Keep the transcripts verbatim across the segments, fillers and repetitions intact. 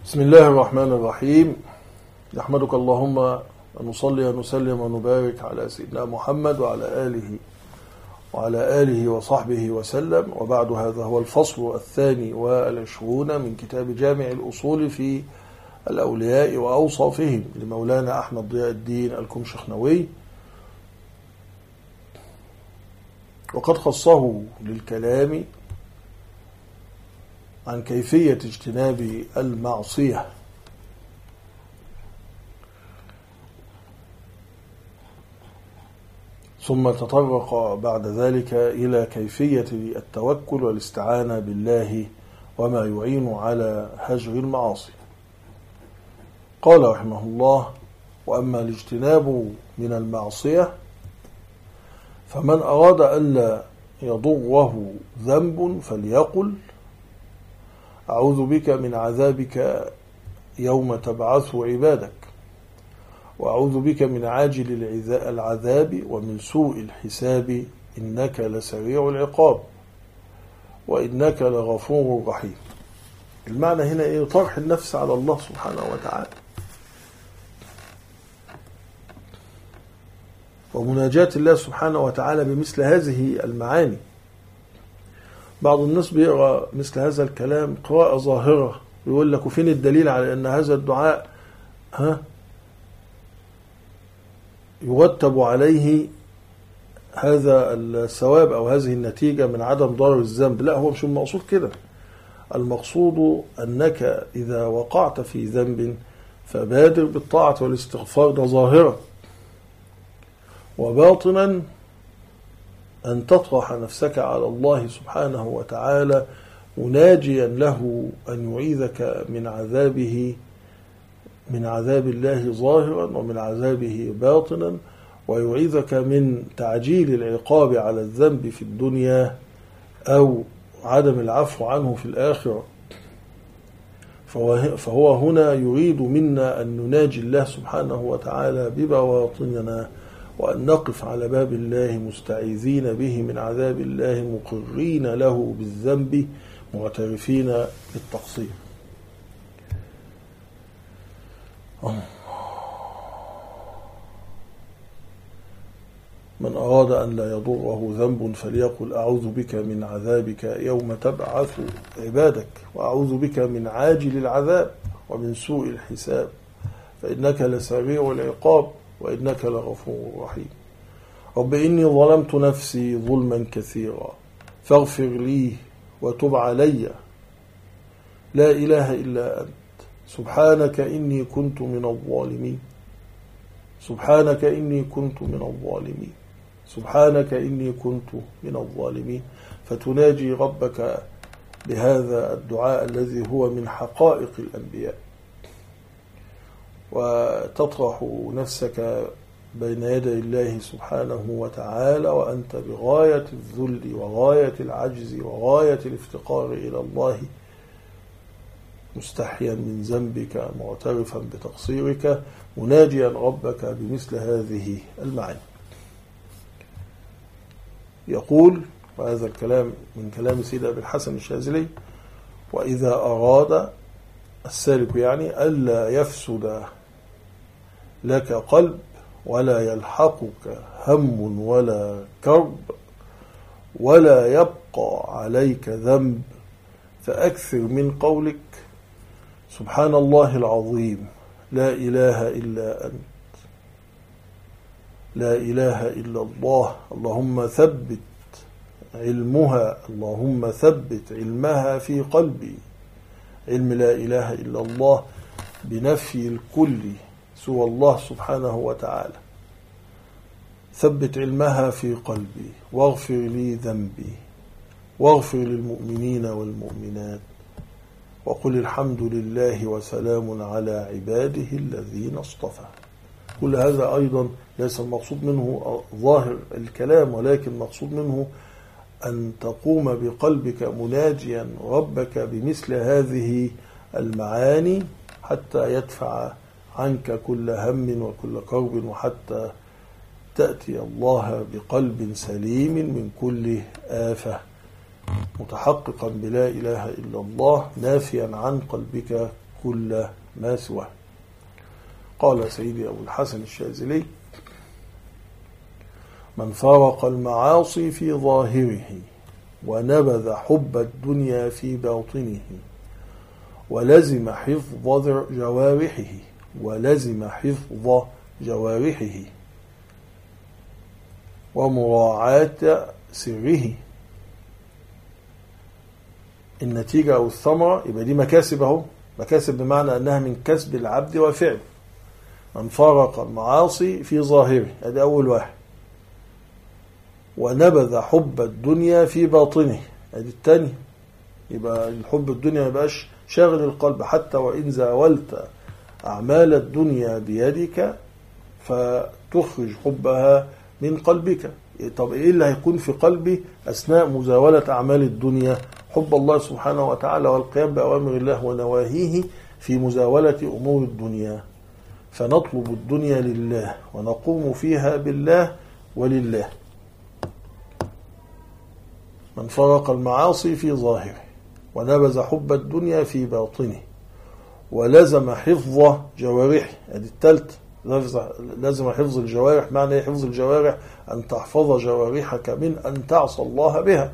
بسم الله الرحمن الرحيم. نحمدك اللهم أن نصلي ونسلم ونبارك على سيدنا محمد وعلى آله وعلى آله وصحبه وسلم، وبعد. هذا هو الفصل الثاني والعشرون من كتاب جامع الأصول في الأولياء وأوصافهم لمولانا أحمد ضياء الدين الكمشخنوي، وقد خصه للكلام عن كيفية اجتناب المعصية، ثم تطرق بعد ذلك إلى كيفية التوكل والاستعانة بالله وما يعين على هجر المعاصي. قال رحمه الله: وأما الاجتناب من المعصية فمن أراد ألا يضره ذنب فليقل: أعوذ بك من عذابك يوم تبعث عبادك، وأعوذ بك من عاجل العذاب ومن سوء الحساب، إنك لسريع العقاب وإنك لغفور رحيم. المعنى هنا إيه؟ طرح النفس على الله سبحانه وتعالى، ومناجاة الله سبحانه وتعالى بمثل هذه المعاني. بعض الناس بيقرأ مثل هذا الكلام قراءة ظاهرة، يقول لك: وفين الدليل على أن هذا الدعاء ها يرتب عليه هذا الثواب أو هذه النتيجة من عدم ضرر الذنب؟ لا، هو مش المقصود كده. المقصود أنك إذا وقعت في ذنب فبادر بالطاعة والاستغفار، ده ظاهرة. وباطنا أن تطرح نفسك على الله سبحانه وتعالى مناجيا له أن يعيذك من عذابه، من عذاب الله ظاهرا ومن عذابه باطنا، ويعيذك من تعجيل العقاب على الذنب في الدنيا أو عدم العفو عنه في الآخرة. فهو هنا يريد منا أن نناجي الله سبحانه وتعالى ببواطننا، وأن نقف على باب الله مستعيذين به من عذاب الله، مقرين له بالذنب، معترفين بالتقصير. من أراد أن لا يضره ذنب فليقل: أعوذ بك من عذابك يوم تبعث عبادك، وأعوذ بك من عاجل العذاب ومن سوء الحساب، فإنك لسريع العقاب وإنك لغفور رحيم. رب إني ظلمت نفسي ظلما كثيرا فاغفر لي وتب علي، لا إله إلا أنت، سبحانك إني كنت من الظالمين، سبحانك إني كنت من الظالمين، سبحانك إني كنت من الظالمين. فتناجي ربك بهذا الدعاء الذي هو من حقائق الأنبياء، وتطرح نفسك بين يدي الله سبحانه وتعالى وأنت بغاية الذل وغاية العجز وغاية الافتقار إلى الله، مستحيا من ذنبك، معترفا بتقصيرك، مناجيا ربك بمثل هذه المعاني. يقول، وهذا الكلام من كلام سيد أبي الحسن الشاذلي: وإذا أراد السالك يعني ألا يفسد لك قلب ولا يلحقك هم ولا كرب ولا يبقى عليك ذنب، فأكثر من قولك: سبحان الله العظيم، لا إله إلا أنت، لا إله إلا الله، اللهم ثبت علمها، اللهم ثبت علمها في قلبي، علم لا إله إلا الله بنفي الكل سوى الله سبحانه وتعالى، ثبت علمها في قلبي، واغفر لي ذنبي، واغفر للمؤمنين والمؤمنات، وقل الحمد لله وسلام على عباده الذين اصطفى. كل هذا أيضا ليس المقصود منه ظاهر الكلام، ولكن المقصود منه أن تقوم بقلبك مناجيا ربك بمثل هذه المعاني حتى يدفع عنك كل هم وكل كرب، وحتى تأتي الله بقلب سليم من كل آفة، متحققا بلا إله إلا الله، نافيا عن قلبك كل ما سواه. قال سيدي أبو الحسن الشاذلي: من فارق المعاصي في ظاهره ونبذ حب الدنيا في باطنه ولزم حفظ جوارحه ولزم حفظ جوارحه ومراعاة سره، النتيجة أو الثمرة يبقى دي مكاسب أهو، مكاسب بمعنى أنها من كسب العبد وفعل. من فارق المعاصي في ظاهره، هذا أول واحد. ونبذ حب الدنيا في باطنه، هذه الثانية. يبقى الحب الدنيا ما يبقاش شاغل القلب، حتى وإن زاولت أعمال الدنيا بيدك فتخرج حبها من قلبك. طب إيه اللي هيكون في قلبي أثناء مزاولة أعمال الدنيا؟ حب الله سبحانه وتعالى والقيام بأوامر الله ونواهيه في مزاولة أمور الدنيا. فنطلب الدنيا لله ونقوم فيها بالله ولله. من فرق المعاصي في ظاهره ونبذ حب الدنيا في باطنه ولزم حفظ جوارحه، هذه الثالثة. لازم حفظ الجوارح. معنى ايه حفظ الجوارح؟ أن تحفظ جوارحك من أن تعصى الله بها.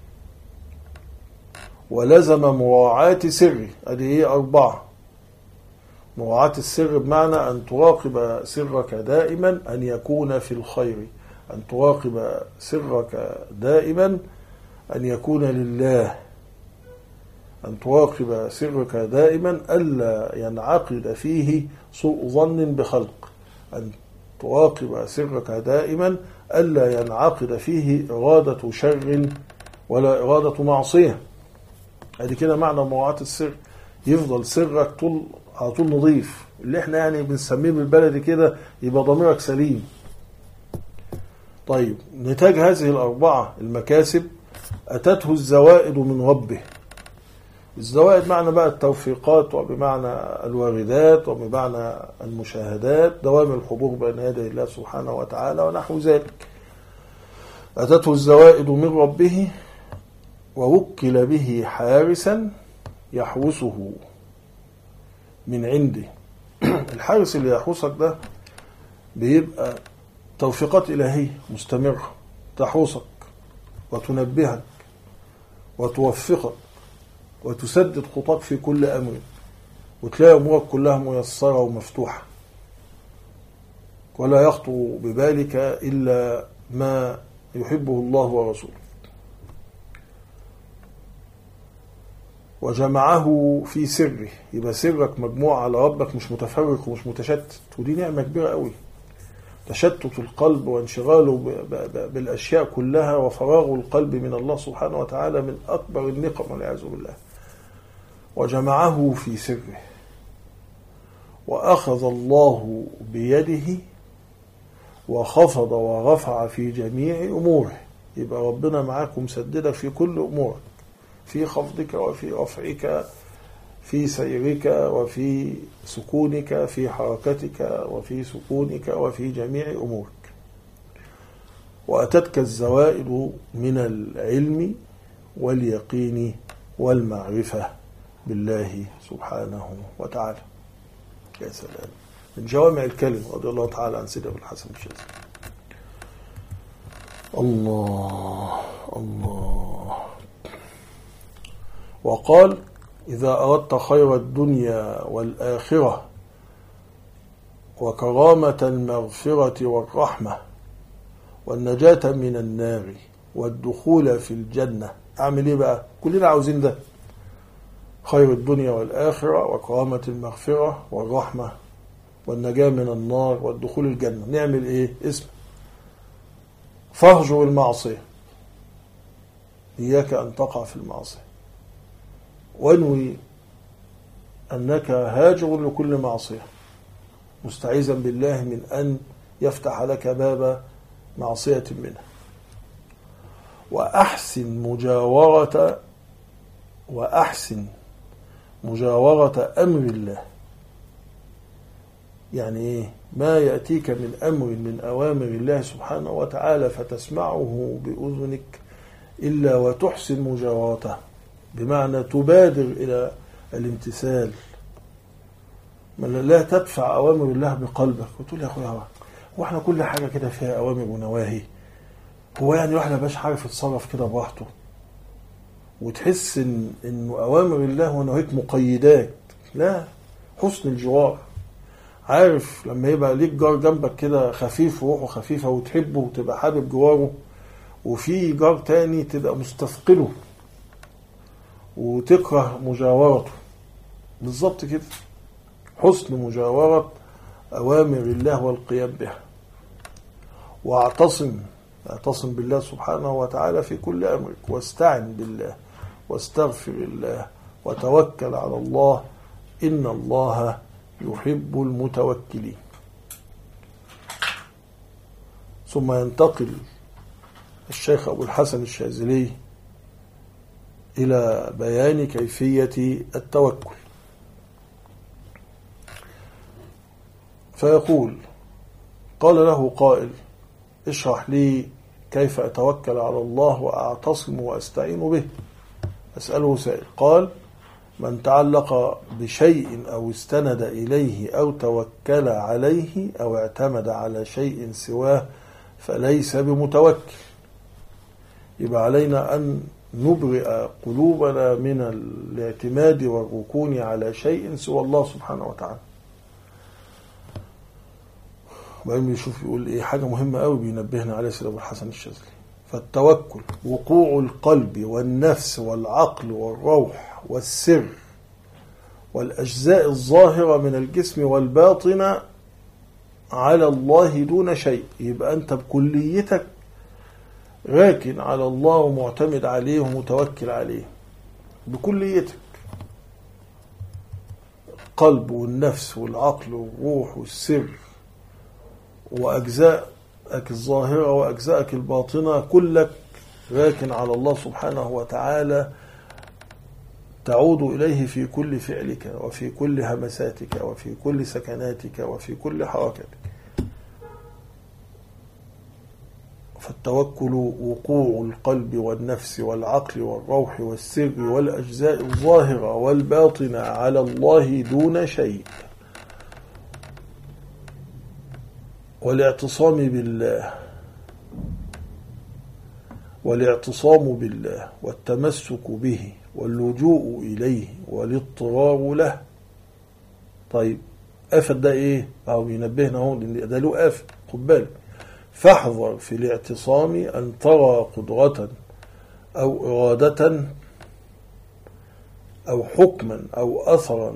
ولزم مراعاة سره، هذه هي أربعة. مراعاة السر بمعنى أن تراقب سرك دائما أن يكون في الخير، أن تراقب سرك دائما أن يكون لله، أن تراقب سرك دائما ألا ينعقد فيه سوء ظن بخلق، أن تراقب سرك دائما ألا ينعقد فيه إرادة شر ولا إرادة معصية. هذه كده معنى مراعاة السر. يفضل سرك طول على طول نظيف، اللي احنا يعني بنسميه بالبلدي كده يبقى ضميرك سليم. طيب، نتاج هذه الأربعة المكاسب: أتته الزوائد من ربه. الزوائد معنى بقى التوفيقات، وبمعنى الواردات، وبمعنى المشاهدات، دوام الحضور بين يدي الله سبحانه وتعالى ونحو ذلك. أتته الزوائد من ربه ووكل به حارسا يحوسه من عنده. الحارس اللي يحوسك ده بيبقى توفيقات إلهية مستمرة تحوسك وتنبهك وتوفقك وتسدد خطاك في كل أمر، وتلاقي أمورك كلها ميسرة ومفتوحة، ولا يخطر ببالك إلا ما يحبه الله ورسوله. وجمعه في سره، يبقى سرك مجموع على ربك، مش متفرق ومش متشتت، ودي نعمة كبيرة قوي. تشتت القلب وانشغاله بالأشياء كلها وفراغ القلب من الله سبحانه وتعالى من أكبر النقم والعياذ بالله. وجمعه في سره، وأخذ الله بيده وخفض ورفع في جميع أموره. يبقى ربنا معاك ومسددك في كل أمورك، في خفضك وفي رفعك، في سيرك وفي سكونك، في حركتك وفي سكونك، وفي جميع أمورك. وأتتك الزوائد من العلم واليقين والمعرفة بالله سبحانه وتعالى. يا سلام، من جوامع الكلم. رضي الله تعالى عن سيدنا أبو الحسن الشاذلي. الله الله. وقال: إذا أردت خير الدنيا والآخرة وكرامة المغفرة والرحمة والنجاة من النار والدخول في الجنة، أعمل إيه بقى؟ كلنا عاوزين ده، خير الدنيا والآخرة وكرامة المغفرة والرحمة والنجاة من النار والدخول الجنة. نعمل إيه؟ اسم فاهجر المعصية، إياك أن تقع في المعصية، وانوي أنك هاجر لكل معصية، مستعيذا بالله من أن يفتح لك باب معصية منه. وأحسن مجاورة وأحسن مجاورة أمر الله. يعني إيه؟ ما يأتيك من أمر من أوامر الله سبحانه وتعالى فتسمعه بأذنك إلا وتحسن مجاورته، بمعنى تبادر إلى الامتثال لا تدفع أوامر الله بقلبك وتقول يا أخويا هو احنا كل حاجة كده فيها أوامر ونواهي؟ هو يعني واحد باش عارف يتصرف كده براحته؟ وتحس إن إنه أوامر الله ونواهيك مقيدات. لا، حسن الجوار. عارف لما يبقى ليك جار جنبك كده خفيف وروحه خفيفة وتحبه وتبقى حابب جواره، وفي جار تاني تبقى مستثقله وتكره مجاورته. بالظبط كده، حسن مجاورة أوامر الله والقيام بها. واعتصم اعتصم بالله سبحانه وتعالى في كل أمرك، واستعن بالله واستغفر الله وتوكل على الله، إن الله يحب المتوكلين. ثم ينتقل الشيخ أبو الحسن الشاذلي إلى بيان كيفية التوكل، فيقول: قال له قائل: اشرح لي كيف أتوكل على الله وأعتصم وأستعين به. أسأله سائل، قال: من تعلق بشيء أو استند إليه أو توكل عليه أو اعتمد على شيء سواه فليس بمتوكل. يبقى علينا أن نبرئ قلوبنا من الاعتماد والركون على شيء سوى الله سبحانه وتعالى. وبعدين بيشوف يقول إيه حاجة مهمة قوي بينبهنا عليه سيد أبو الحسن الشاذلي: فالتوكل وقوع القلب والنفس والعقل والروح والسر والأجزاء الظاهرة من الجسم والباطن على الله دون شيء. يبقى أنت بكليتك راكن على الله ومعتمد عليه ومتوكل عليه بكليتك، قلب والنفس والعقل والروح والسر وأجزائك الظاهرة وأجزائك الباطنة، كلك راكن على الله سبحانه وتعالى، تعود إليه في كل فعلك وفي كل همساتك وفي كل سكناتك وفي كل حركتك. فالتوكل وقوع القلب والنفس والعقل والروح والسر والأجزاء الظاهرة والباطنة على الله دون شيء، والاعتصام بالله والاعتصام بالله والتمسك به واللجوء إليه والاضطرار له. طيب آفة ده إيه؟ أو ينبهنا هون لأن ده له آفة، خد بالك. فاحذر في الاعتصام أن ترى قدرة أو إرادة أو حكما أو أثرا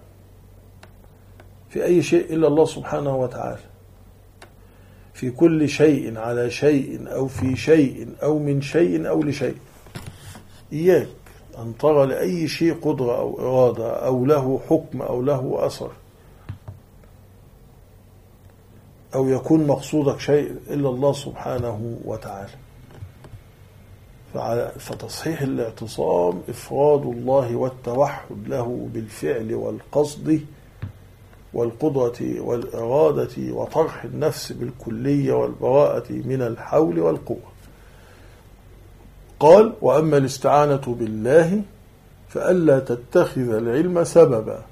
في أي شيء إلا الله سبحانه وتعالى، في كل شيء على شيء أو في شيء أو من شيء أو لشيء. إياك أن ترى لأي شيء قدرة أو إرادة أو له حكم أو له أثر أو يكون مقصودك شيء إلا الله سبحانه وتعالى. فتصحيح الاعتصام إفراد الله والتوحد له بالفعل والقصد والقدرة والإرادة وطرح النفس بالكلية والبراءة من الحول والقوة. قال: وأما الاستعانة بالله فألا تتخذ العلم سببا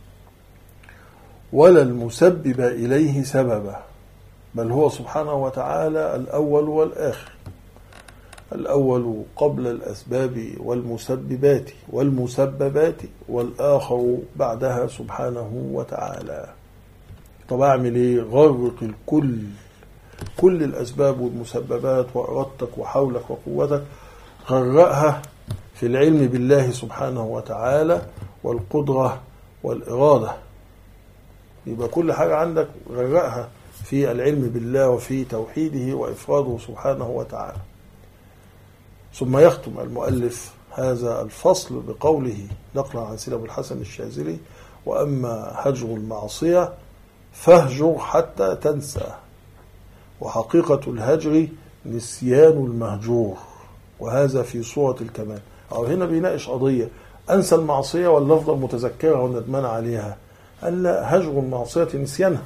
ولا المسبب إليه سببا، بل هو سبحانه وتعالى الأول والآخر، الأول قبل الأسباب والمسببات والمسببات، والآخر بعدها سبحانه وتعالى. طب أعمل إيه؟ غرق الكل، كل الأسباب والمسببات وإرادتك وحولك وقوتك غرقها في العلم بالله سبحانه وتعالى والقدرة والإرادة. يبقى كل حاجة عندك غرقها في العلم بالله وفي توحيده وإفراده سبحانه وتعالى. ثم يختم المؤلف هذا الفصل بقوله نقلا عن سيد أبو الحسن الشاذلي: وأما هجر المعصية فاهجر حتى تنسى، وحقيقة الهجر نسيان المهجور، وهذا في صورة الكمال. أو هنا بيناقش قضية: أنسى المعصية ولا أفضل متذكرها وندمان عليها؟ قال لا، هجر المعصية نسيانها،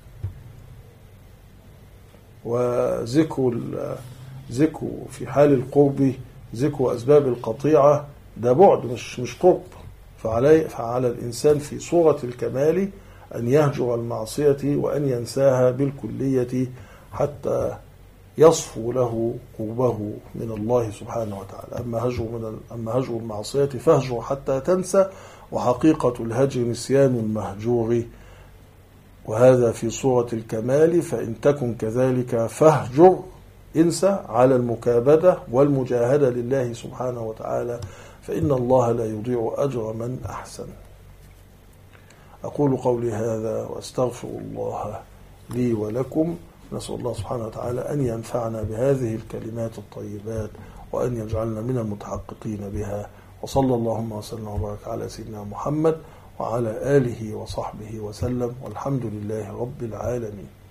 وذكر ذكر في حال القرب ذكر أسباب القطيعة ده بعد مش مش قرب. فعلي فعلى الإنسان في صورة الكمال أن يهجر المعصية وأن ينساها بالكلية حتى يصفو له قربه من الله سبحانه وتعالى. أما هجر, من أما هجر المعصية فهجر حتى تنسى، وحقيقة الهجر نسيان المهجور، وهذا في صورة الكمال. فإن تكن كذلك فاهجر، انسى على المكابدة والمجاهدة لله سبحانه وتعالى، فإن الله لا يضيع أجر من أحسن. أقول قولي هذا وأستغفر الله لي ولكم. نسأل الله سبحانه وتعالى أن ينفعنا بهذه الكلمات الطيبات وأن يجعلنا من المتحققين بها. وصلى اللهم وسلم وبارك على سيدنا محمد وعلى آله وصحبه وسلم، والحمد لله رب العالمين.